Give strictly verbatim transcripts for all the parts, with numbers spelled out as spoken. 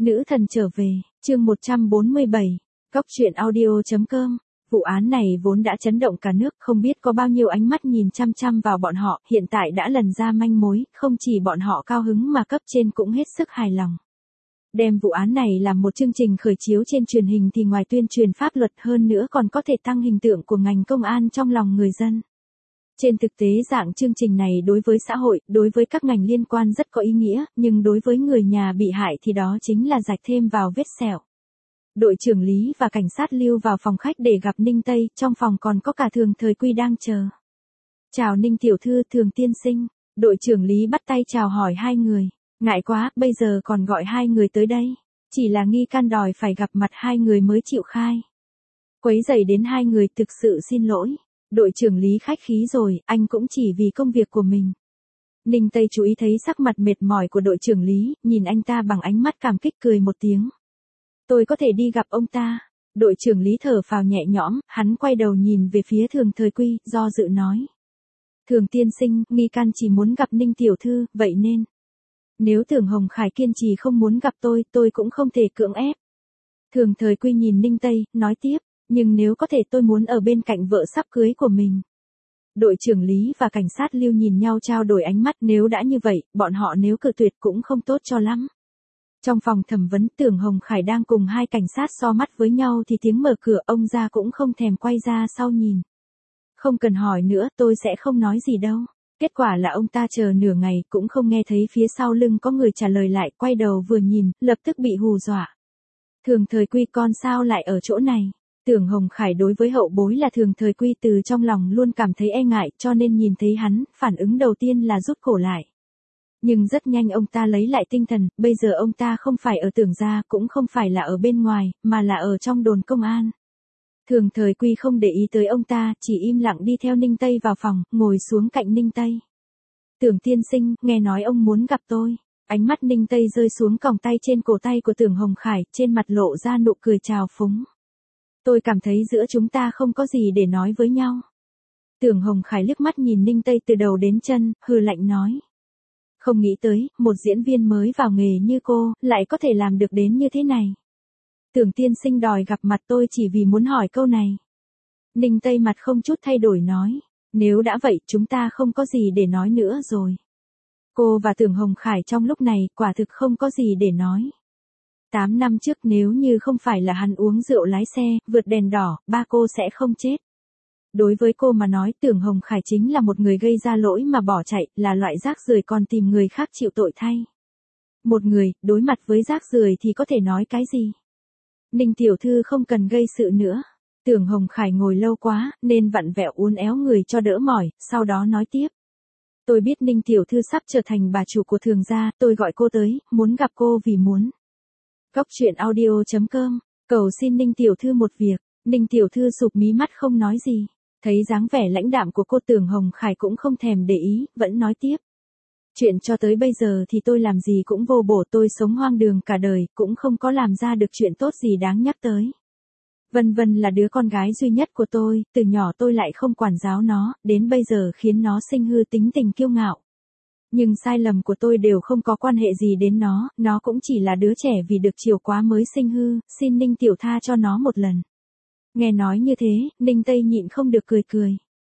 Nữ thần trở về, chương một trăm bốn mươi bảy, Góc truyện audio chấm com. Vụ án này vốn đã chấn động cả nước, không biết có bao nhiêu ánh mắt nhìn chăm chăm vào bọn họ, hiện tại đã lần ra manh mối, không chỉ bọn họ cao hứng mà cấp trên cũng hết sức hài lòng. Đem vụ án này làm một chương trình khởi chiếu trên truyền hình thì ngoài tuyên truyền pháp luật hơn nữa còn có thể tăng hình tượng của ngành công an trong lòng người dân. Trên thực tế dạng chương trình này đối với xã hội, đối với các ngành liên quan rất có ý nghĩa, nhưng đối với người nhà bị hại thì đó chính là rạch thêm vào vết sẹo. Đội trưởng Lý và cảnh sát Lưu vào phòng khách để gặp Ninh Tây, trong phòng còn có cả Thường Thời Quy đang chờ. Chào Ninh tiểu thư, Thường tiên sinh. Đội trưởng Lý bắt tay chào hỏi hai người. Ngại quá, bây giờ còn gọi hai người tới đây. Chỉ là nghi can đòi phải gặp mặt hai người mới chịu khai. Quấy rầy đến hai người, thực sự xin lỗi. Đội trưởng Lý khách khí rồi, anh cũng chỉ vì công việc của mình. Ninh Tây chú ý thấy sắc mặt mệt mỏi của đội trưởng Lý, nhìn anh ta bằng ánh mắt cảm kích cười một tiếng. Tôi có thể đi gặp ông ta. Đội trưởng Lý thở phào nhẹ nhõm, hắn quay đầu nhìn về phía Thường Thời Quy, do dự nói. Thường tiên sinh, nghi can chỉ muốn gặp Ninh tiểu thư, vậy nên. Nếu Thường Hồng Khải kiên trì không muốn gặp tôi, tôi cũng không thể cưỡng ép. Thường Thời Quy nhìn Ninh Tây, nói tiếp. Nhưng nếu có thể tôi muốn ở bên cạnh vợ sắp cưới của mình. Đội trưởng Lý và cảnh sát Lưu nhìn nhau trao đổi ánh mắt, nếu đã như vậy, bọn họ nếu cự tuyệt cũng không tốt cho lắm. Trong phòng thẩm vấn, Tưởng Hồng Khải đang cùng hai cảnh sát so mắt với nhau thì tiếng mở cửa, ông ra cũng không thèm quay ra sau nhìn. Không cần hỏi nữa, tôi sẽ không nói gì đâu. Kết quả là ông ta chờ nửa ngày cũng không nghe thấy phía sau lưng có người trả lời lại, quay đầu vừa nhìn, lập tức bị hù dọa. Thường Thời Quy, con sao lại ở chỗ này? Tưởng Hồng Khải đối với hậu bối là Thường Thời Quy từ trong lòng luôn cảm thấy e ngại, cho nên nhìn thấy hắn, phản ứng đầu tiên là rút cổ lại. Nhưng rất nhanh ông ta lấy lại tinh thần, bây giờ ông ta không phải ở Tưởng gia, cũng không phải là ở bên ngoài, mà là ở trong đồn công an. Thường Thời Quy không để ý tới ông ta, chỉ im lặng đi theo Ninh Tây vào phòng, ngồi xuống cạnh Ninh Tây. Tưởng tiên sinh, nghe nói ông muốn gặp tôi. Ánh mắt Ninh Tây rơi xuống còng tay trên cổ tay của Tưởng Hồng Khải, trên mặt lộ ra nụ cười trào phúng. Tôi cảm thấy giữa chúng ta không có gì để nói với nhau. Tưởng Hồng Khải liếc mắt nhìn Ninh Tây từ đầu đến chân, hừ lạnh nói. Không nghĩ tới, một diễn viên mới vào nghề như cô, lại có thể làm được đến như thế này. Tưởng tiên sinh đòi gặp mặt tôi chỉ vì muốn hỏi câu này. Ninh Tây mặt không chút thay đổi nói. Nếu đã vậy, chúng ta không có gì để nói nữa rồi. Cô và Tưởng Hồng Khải trong lúc này, quả thực không có gì để nói. Tám năm trước nếu như không phải là hắn uống rượu lái xe, vượt đèn đỏ, ba cô sẽ không chết. Đối với cô mà nói, Tưởng Hồng Khải chính là một người gây ra lỗi mà bỏ chạy, là loại rác rưởi còn tìm người khác chịu tội thay. Một người, đối mặt với rác rưởi thì có thể nói cái gì? Ninh tiểu thư không cần gây sự nữa. Tưởng Hồng Khải ngồi lâu quá, nên vặn vẹo uốn éo người cho đỡ mỏi, sau đó nói tiếp. Tôi biết Ninh tiểu thư sắp trở thành bà chủ của Thường gia, tôi gọi cô tới, muốn gặp cô vì muốn. Góc truyện audio chấm com, cầu xin Ninh tiểu thư một việc. Ninh tiểu thư sụp mí mắt không nói gì. Thấy dáng vẻ lãnh đạm của cô, Tưởng Hồng Khải cũng không thèm để ý, vẫn nói tiếp. Chuyện cho tới bây giờ thì tôi làm gì cũng vô bổ, tôi sống hoang đường cả đời, cũng không có làm ra được chuyện tốt gì đáng nhắc tới. Vân Vân là đứa con gái duy nhất của tôi, từ nhỏ tôi lại không quản giáo nó, đến bây giờ khiến nó sinh hư tính tình kiêu ngạo. Nhưng sai lầm của tôi đều không có quan hệ gì đến nó, nó cũng chỉ là đứa trẻ vì được chiều quá mới sinh hư, xin Ninh tiểu tha cho nó một lần. Nghe nói như thế, Ninh Tây nhịn không được cười cười.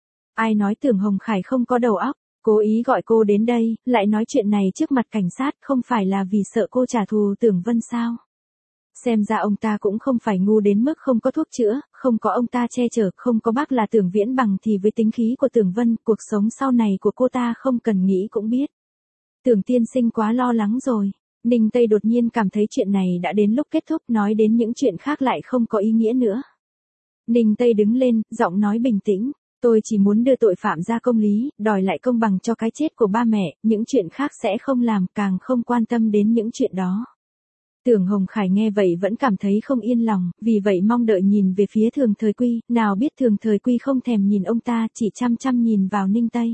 Ai nói Tưởng Hồng Khải không có đầu óc, cố ý gọi cô đến đây, lại nói chuyện này trước mặt cảnh sát, không phải là vì sợ cô trả thù Tưởng Vân sao? Xem ra ông ta cũng không phải ngu đến mức không có thuốc chữa, không có ông ta che chở, không có bác là Tưởng Viễn Bằng thì với tính khí của Tưởng Vân, cuộc sống sau này của cô ta không cần nghĩ cũng biết. Tưởng tiên sinh quá lo lắng rồi. Ninh Tây đột nhiên cảm thấy chuyện này đã đến lúc kết thúc, nói đến những chuyện khác lại không có ý nghĩa nữa. Ninh Tây đứng lên, giọng nói bình tĩnh. Tôi chỉ muốn đưa tội phạm ra công lý, đòi lại công bằng cho cái chết của ba mẹ, những chuyện khác sẽ không làm, càng không quan tâm đến những chuyện đó. Tưởng Hồng Khải nghe vậy vẫn cảm thấy không yên lòng, vì vậy mong đợi nhìn về phía Thường Thời Quy, nào biết Thường Thời Quy không thèm nhìn ông ta, chỉ chăm chăm nhìn vào Ninh Tây.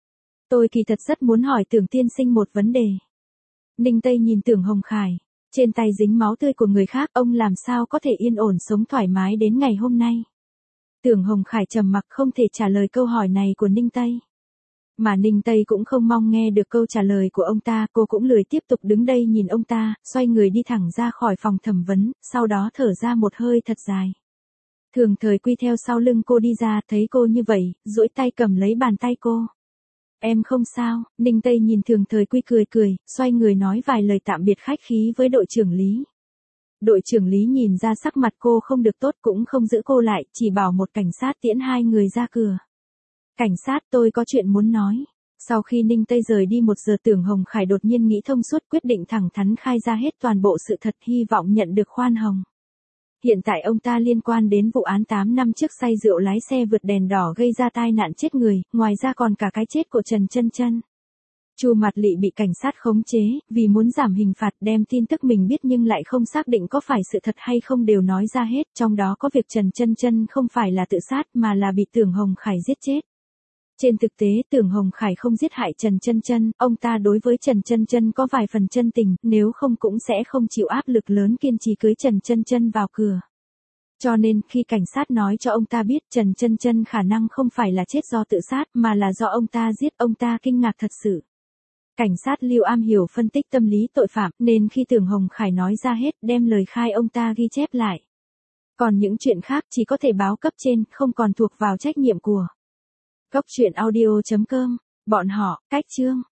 Tôi kỳ thật rất muốn hỏi Tưởng tiên sinh một vấn đề. Ninh Tây nhìn Tưởng Hồng Khải, trên tay dính máu tươi của người khác, ông làm sao có thể yên ổn sống thoải mái đến ngày hôm nay? Tưởng Hồng Khải trầm mặc không thể trả lời câu hỏi này của Ninh Tây. Mà Ninh Tây cũng không mong nghe được câu trả lời của ông ta, cô cũng lười tiếp tục đứng đây nhìn ông ta, xoay người đi thẳng ra khỏi phòng thẩm vấn, sau đó thở ra một hơi thật dài. Thường Thời Quy theo sau lưng cô đi ra, thấy cô như vậy, duỗi tay cầm lấy bàn tay cô. Em không sao, Ninh Tây nhìn Thường Thời Quy cười cười, xoay người nói vài lời tạm biệt khách khí với đội trưởng Lý. Đội trưởng Lý nhìn ra sắc mặt cô không được tốt cũng không giữ cô lại, chỉ bảo một cảnh sát tiễn hai người ra cửa. Cảnh sát, tôi có chuyện muốn nói. Sau khi Ninh Tây rời đi một giờ, Tưởng Hồng Khải đột nhiên nghĩ thông suốt, quyết định thẳng thắn khai ra hết toàn bộ sự thật, hy vọng nhận được khoan hồng. Hiện tại ông ta liên quan đến vụ án tám năm trước say rượu lái xe vượt đèn đỏ gây ra tai nạn chết người, ngoài ra còn cả cái chết của Trần Chân Chân. Chu Mạt Lị bị cảnh sát khống chế, vì muốn giảm hình phạt đem tin tức mình biết nhưng lại không xác định có phải sự thật hay không đều nói ra hết, trong đó có việc Trần Chân Chân không phải là tự sát mà là bị Tưởng Hồng Khải giết chết. Trên thực tế Tưởng Hồng Khải không giết hại Trần Chân Chân, ông ta đối với Trần Chân Chân có vài phần chân tình, nếu không cũng sẽ không chịu áp lực lớn kiên trì cưới Trần Chân Chân vào cửa. Cho nên khi cảnh sát nói cho ông ta biết Trần Chân Chân khả năng không phải là chết do tự sát mà là do ông ta giết, ông ta kinh ngạc thật sự. Cảnh sát Lưu am hiểu phân tích tâm lý tội phạm nên khi Tưởng Hồng Khải nói ra hết đem lời khai ông ta ghi chép lại. Còn những chuyện khác chỉ có thể báo cấp trên, không còn thuộc vào trách nhiệm của Cốc truyện audio chấm com. Bọn họ, cách chương.